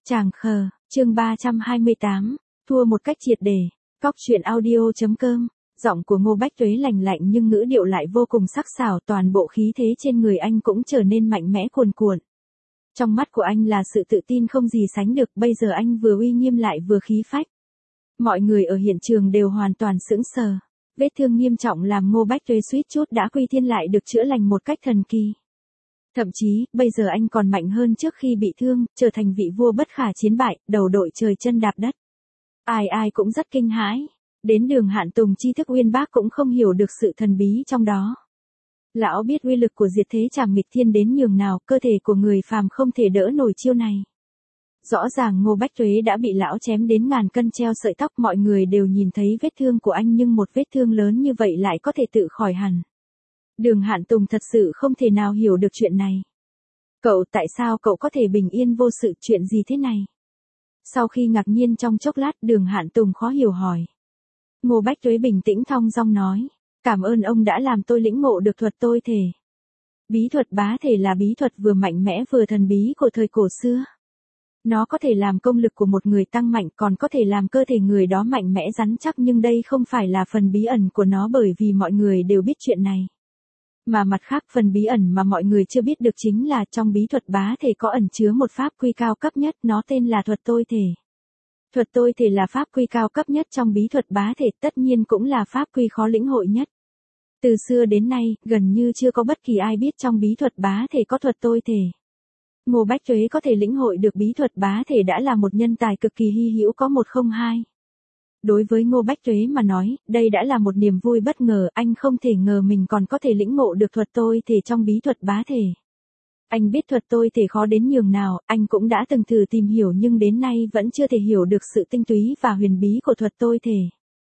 Tràng khờ, chương 328, thua một cách triệt để. Cóc truyện audio.com. Giọng của Ngô Bách Tuế lành lạnh nhưng ngữ điệu lại vô cùng sắc sảo, toàn bộ khí thế trên người anh cũng trở nên mạnh mẽ cuồn cuộn. Trong mắt của anh là sự tự tin không gì sánh được, bây giờ anh vừa uy nghiêm lại vừa khí phách. Mọi người ở hiện trường đều hoàn toàn sững sờ. Vết thương nghiêm trọng làm Ngô Bách Tuế suýt chút đã quy thiên lại được chữa lành một cách thần kỳ. Thậm chí, bây giờ anh còn mạnh hơn trước khi bị thương, trở thành vị vua bất khả chiến bại, đầu đội trời chân đạp đất. Ai ai cũng rất kinh hãi. Đến Đường Hạn Tùng tri thức uyên bác cũng không hiểu được sự thần bí trong đó. Lão biết uy lực của diệt thế trảm nghịch thiên đến nhường nào, cơ thể của người phàm không thể đỡ nổi chiêu này. Rõ ràng Ngô Bách Tuế đã bị lão chém đến ngàn cân treo sợi tóc, mọi người đều nhìn thấy vết thương của anh nhưng một vết thương lớn như vậy lại có thể tự khỏi hẳn. Đường Hạn Tùng thật sự không thể nào hiểu được chuyện này. Tại sao cậu có thể bình yên vô sự, chuyện gì thế này? Sau khi ngạc nhiên trong chốc lát, Đường Hạn Tùng khó hiểu hỏi. Ngô Bách Tuế bình tĩnh thong dong nói, cảm ơn ông đã làm tôi lĩnh ngộ được thuật tôi thể. Bí thuật bá thể là bí thuật vừa mạnh mẽ vừa thần bí của thời cổ xưa. Nó có thể làm công lực của một người tăng mạnh, còn có thể làm cơ thể người đó mạnh mẽ rắn chắc, nhưng đây không phải là phần bí ẩn của nó bởi vì mọi người đều biết chuyện này. Mà mặt khác, phần bí ẩn mà mọi người chưa biết được chính là trong bí thuật bá thể có ẩn chứa một pháp quy cao cấp nhất, nó tên là thuật tôi thể. Thuật tôi thể là pháp quy cao cấp nhất trong bí thuật bá thể, tất nhiên cũng là pháp quy khó lĩnh hội nhất. Từ xưa đến nay, gần như chưa có bất kỳ ai biết trong bí thuật bá thể có thuật tôi thể. Ngô Bách Tuế có thể lĩnh hội được bí thuật bá thể đã là một nhân tài cực kỳ hy hữu, có một không hai. Đối với Ngô Bách Tuế mà nói, đây đã là một niềm vui bất ngờ, anh không thể ngờ mình còn có thể lĩnh ngộ được thuật tôi thể trong bí thuật bá thể. Anh biết thuật tôi thể khó đến nhường nào, anh cũng đã từng thử tìm hiểu nhưng đến nay vẫn chưa thể hiểu được sự tinh túy và huyền bí của thuật tôi thể.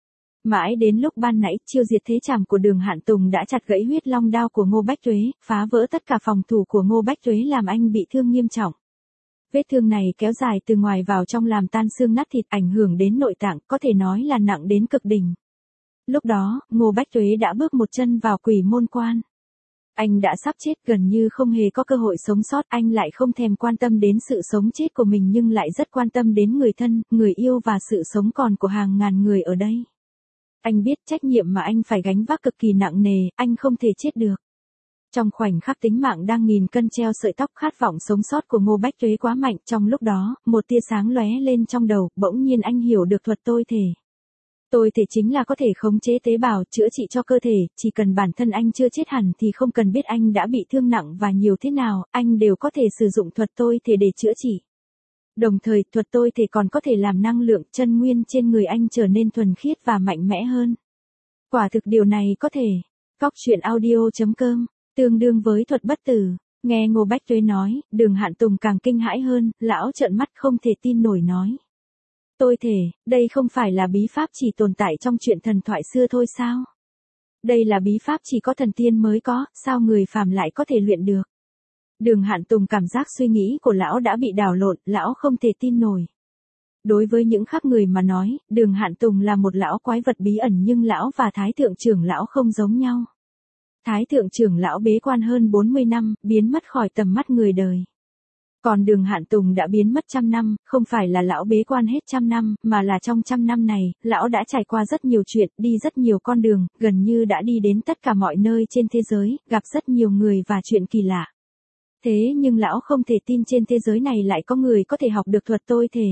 Mãi đến lúc ban nãy, chiêu diệt thế trảm của Đường Hạn Tùng đã chặt gãy huyết long đao của Ngô Bách Tuế, phá vỡ tất cả phòng thủ của Ngô Bách Tuế làm anh bị thương nghiêm trọng. Vết thương này kéo dài từ ngoài vào trong làm tan xương nát thịt, ảnh hưởng đến nội tạng, có thể nói là nặng đến cực đỉnh. Lúc đó, Ngô Bách Tuế đã bước một chân vào quỷ môn quan. Anh đã sắp chết, gần như không hề có cơ hội sống sót, anh lại không thèm quan tâm đến sự sống chết của mình nhưng lại rất quan tâm đến người thân, người yêu và sự sống còn của hàng ngàn người ở đây. Anh biết trách nhiệm mà anh phải gánh vác cực kỳ nặng nề, anh không thể chết được. Trong khoảnh khắc tính mạng đang nghìn cân treo sợi tóc, khát vọng sống sót của Ngô Bách Tuế quá mạnh, trong lúc đó, một tia sáng lóe lên trong đầu, bỗng nhiên anh hiểu được thuật tôi thể. Tôi thể chính là có thể khống chế tế bào, chữa trị cho cơ thể, chỉ cần bản thân anh chưa chết hẳn thì không cần biết anh đã bị thương nặng và nhiều thế nào, anh đều có thể sử dụng thuật tôi thể để chữa trị. Đồng thời, thuật tôi thể còn có thể làm năng lượng chân nguyên trên người anh trở nên thuần khiết và mạnh mẽ hơn. Quả thực điều này có thể. Cóc truyện audio.com, tương đương với thuật bất tử. Nghe Ngô Bách Tuế nói, Đường Hạn Tùng càng kinh hãi hơn, lão trợn mắt không thể tin nổi nói. Tôi thể, đây không phải là bí pháp chỉ tồn tại trong truyện thần thoại xưa thôi sao? Đây là bí pháp chỉ có thần tiên mới có, sao người phàm lại có thể luyện được? Đường Hạn Tùng cảm giác suy nghĩ của lão đã bị đảo lộn, lão không thể tin nổi. Đối với những khác người mà nói, Đường Hạn Tùng là một lão quái vật bí ẩn nhưng lão và Thái Thượng trưởng lão không giống nhau. Thái Thượng trưởng lão bế quan hơn 40 năm, biến mất khỏi tầm mắt người đời. Còn Đường Hạn Tùng đã biến mất 100 năm, không phải là lão bế quan hết 100 năm, mà là trong 100 năm này, lão đã trải qua rất nhiều chuyện, đi rất nhiều con đường, gần như đã đi đến tất cả mọi nơi trên thế giới, gặp rất nhiều người và chuyện kỳ lạ. Thế nhưng lão không thể tin trên thế giới này lại có người có thể học được thuật tôi thể.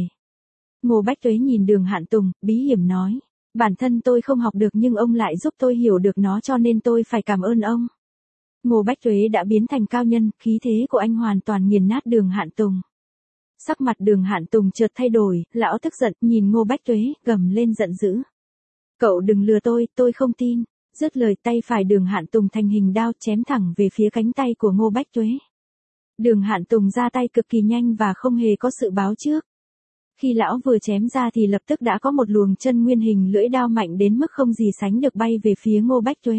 Ngô Bách Tuế nhìn Đường Hạn Tùng, bí hiểm nói, bản thân tôi không học được nhưng ông lại giúp tôi hiểu được nó cho nên tôi phải cảm ơn ông. Ngô Bách Tuế đã biến thành cao nhân, khí thế của anh hoàn toàn nghiền nát Đường Hạn Tùng. Sắc mặt Đường Hạn Tùng chợt thay đổi, lão tức giận, nhìn Ngô Bách Tuế, gầm lên giận dữ. Cậu đừng lừa tôi không tin. Dứt lời, tay phải Đường Hạn Tùng thành hình đao chém thẳng về phía cánh tay của Ngô Bách Tuế. Đường Hạn Tùng ra tay cực kỳ nhanh và không hề có sự báo trước. Khi lão vừa chém ra thì lập tức đã có một luồng chân nguyên hình lưỡi đao mạnh đến mức không gì sánh được bay về phía Ngô Bách Tuế.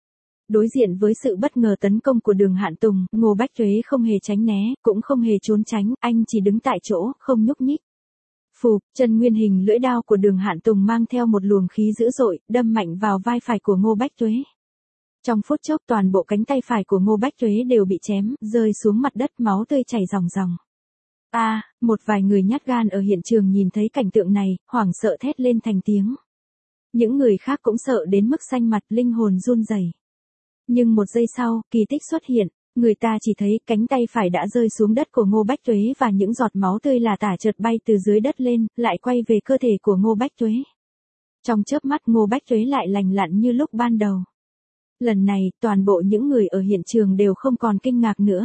Đối diện với sự bất ngờ tấn công của Đường Hạn Tùng, Ngô Bách Tuế không hề tránh né, cũng không hề trốn tránh, anh chỉ đứng tại chỗ, không nhúc nhích. Phù, chân nguyên hình lưỡi đao của Đường Hạn Tùng mang theo một luồng khí dữ dội, đâm mạnh vào vai phải của Ngô Bách Tuế. Trong phút chốc toàn bộ cánh tay phải của Ngô Bách Tuế đều bị chém, rơi xuống mặt đất, máu tươi chảy ròng ròng. Một vài người nhát gan ở hiện trường nhìn thấy cảnh tượng này, hoảng sợ thét lên thành tiếng. Những người khác cũng sợ đến mức xanh mặt, linh hồn run rẩy. Nhưng một giây sau, kỳ tích xuất hiện, người ta chỉ thấy cánh tay phải đã rơi xuống đất của Ngô Bách Tuế và những giọt máu tươi là tả chợt bay từ dưới đất lên, lại quay về cơ thể của Ngô Bách Tuế. Trong chớp mắt Ngô Bách Tuế lại lành lặn như lúc ban đầu. Lần này, toàn bộ những người ở hiện trường đều không còn kinh ngạc nữa.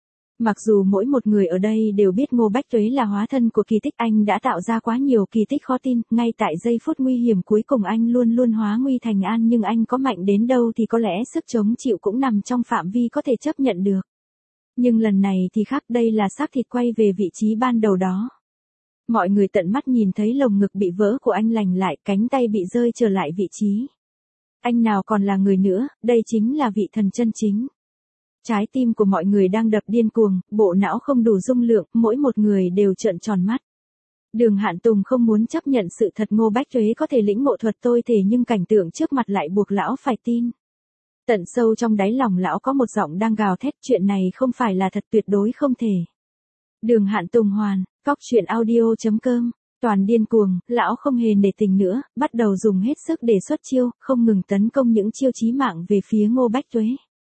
Mặc dù mỗi một người ở đây đều biết Ngô Bách Tuế là hóa thân của kỳ tích, anh đã tạo ra quá nhiều kỳ tích khó tin, ngay tại giây phút nguy hiểm cuối cùng anh luôn luôn hóa nguy thành an, nhưng anh có mạnh đến đâu thì có lẽ sức chống chịu cũng nằm trong phạm vi có thể chấp nhận được. Nhưng lần này thì khác, đây là xác thịt quay về vị trí ban đầu đó. Mọi người tận mắt nhìn thấy lồng ngực bị vỡ của anh lành lại, cánh tay bị rơi trở lại vị trí. Anh nào còn là người nữa, đây chính là vị thần chân chính. Trái tim của mọi người đang đập điên cuồng, bộ não không đủ dung lượng, mỗi một người đều trợn tròn mắt. Đường Hạn Tùng không muốn chấp nhận sự thật Ngô Bách Tuế có thể lĩnh ngộ thuật tôi thể, nhưng cảnh tượng trước mặt lại buộc lão phải tin. Tận sâu trong đáy lòng lão có một giọng đang gào thét, chuyện này không phải là thật, tuyệt đối không thể. Đường Hạn Tùng hoàn, cóc.audio.com. Toàn điên cuồng, lão không hề nể tình nữa, bắt đầu dùng hết sức để xuất chiêu, không ngừng tấn công những chiêu chí mạng về phía Ngô Bách Tuế.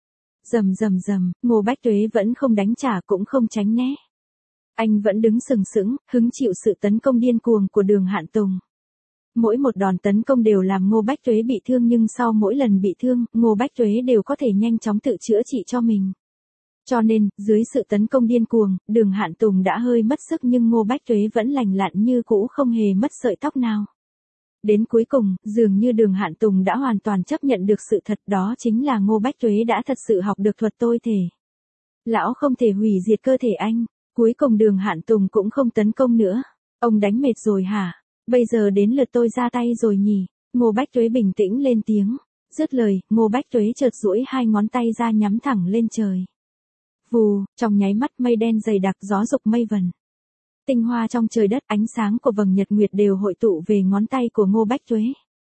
Rầm rầm rầm, Ngô Bách Tuế vẫn không đánh trả cũng không tránh né. Anh vẫn đứng sừng sững, hứng chịu sự tấn công điên cuồng của Đường Hạn Tùng. Mỗi một đòn tấn công đều làm Ngô Bách Tuế bị thương, nhưng sau mỗi lần bị thương, Ngô Bách Tuế đều có thể nhanh chóng tự chữa trị cho mình. Cho nên, dưới sự tấn công điên cuồng, Đường Hạn Tùng đã hơi mất sức, nhưng Ngô Bách Tuế vẫn lành lặn như cũ, không hề mất sợi tóc nào. Đến cuối cùng, dường như Đường Hạn Tùng đã hoàn toàn chấp nhận được sự thật, đó chính là Ngô Bách Tuế đã thật sự học được thuật tôi thể. Lão không thể hủy diệt cơ thể anh. Cuối cùng Đường Hạn Tùng cũng không tấn công nữa. Ông đánh mệt rồi hả? Bây giờ đến lượt tôi ra tay rồi nhỉ? Ngô Bách Tuế bình tĩnh lên tiếng. Dứt lời, Ngô Bách Tuế chợt duỗi hai ngón tay ra nhắm thẳng lên trời. Vù, trong nháy mắt mây đen dày đặc, gió rục mây vần. Tinh hoa trong trời đất, ánh sáng của vầng nhật nguyệt đều hội tụ về ngón tay của Ngô Bách Tuế.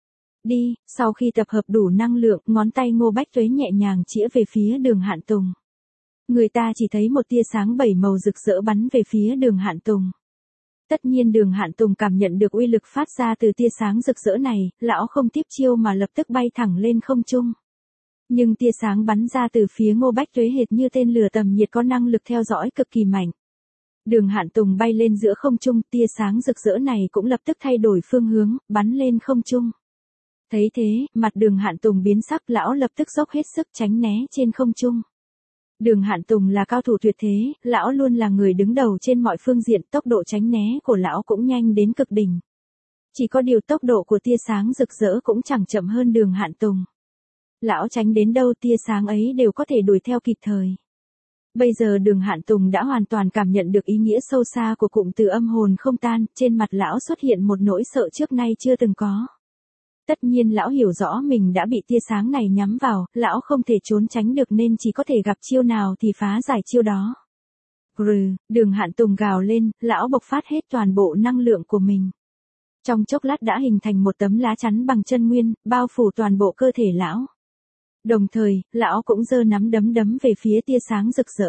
Đi, sau khi tập hợp đủ năng lượng, ngón tay Ngô Bách Tuế nhẹ nhàng chĩa về phía Đường Hạn Tùng. Người ta chỉ thấy một tia sáng bảy màu rực rỡ bắn về phía Đường Hạn Tùng. Tất nhiên Đường Hạn Tùng cảm nhận được uy lực phát ra từ tia sáng rực rỡ này, lão không tiếp chiêu mà lập tức bay thẳng lên không trung. Nhưng tia sáng bắn ra từ phía Ngô Bách Tuế hệt như tên lửa tầm nhiệt có năng lực theo dõi cực kỳ mạnh. Đường Hạn Tùng bay lên giữa không trung, tia sáng rực rỡ này cũng lập tức thay đổi phương hướng, bắn lên không trung. Thấy thế, mặt Đường Hạn Tùng biến sắc, lão lập tức dốc hết sức tránh né trên không trung. Đường Hạn Tùng là cao thủ tuyệt thế, lão luôn là người đứng đầu trên mọi phương diện, tốc độ tránh né của lão cũng nhanh đến cực đỉnh. Chỉ có điều tốc độ của tia sáng rực rỡ cũng chẳng chậm hơn Đường Hạn Tùng. Lão tránh đến đâu tia sáng ấy đều có thể đuổi theo kịp thời. Bây giờ Đường Hạn Tùng đã hoàn toàn cảm nhận được ý nghĩa sâu xa của cụm từ âm hồn không tan, trên mặt lão xuất hiện một nỗi sợ trước nay chưa từng có. Tất nhiên lão hiểu rõ mình đã bị tia sáng này nhắm vào, lão không thể trốn tránh được nên chỉ có thể gặp chiêu nào thì phá giải chiêu đó. Đường Hạn Tùng gào lên, lão bộc phát hết toàn bộ năng lượng của mình. Trong chốc lát đã hình thành một tấm lá chắn bằng chân nguyên, bao phủ toàn bộ cơ thể lão. Đồng thời, lão cũng giơ nắm đấm đấm về phía tia sáng rực rỡ.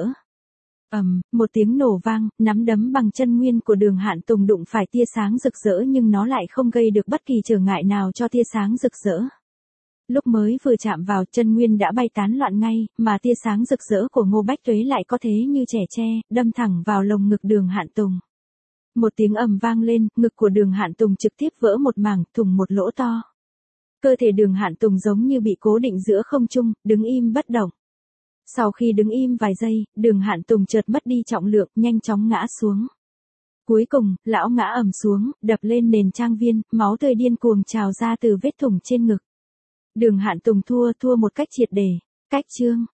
Một tiếng nổ vang, nắm đấm bằng chân nguyên của Đường Hạn Tùng đụng phải tia sáng rực rỡ nhưng nó lại không gây được bất kỳ trở ngại nào cho tia sáng rực rỡ. Lúc mới vừa chạm vào, chân nguyên đã bay tán loạn ngay, mà tia sáng rực rỡ của Ngô Bách Tuế lại có thế như trẻ tre, đâm thẳng vào lồng ngực Đường Hạn Tùng. Một tiếng ầm vang lên, ngực của Đường Hạn Tùng trực tiếp vỡ một mảng, thủng một lỗ to. Cơ thể Đường Hạn Tùng giống như bị cố định giữa không trung, đứng im bất động. Sau khi đứng im vài giây, Đường Hạn Tùng chợt mất đi trọng lượng, nhanh chóng ngã xuống. Cuối cùng, lão ngã ầm xuống, đập lên nền trang viên, máu tươi điên cuồng trào ra từ vết thủng trên ngực. Đường Hạn Tùng thua một cách triệt để. Cách chương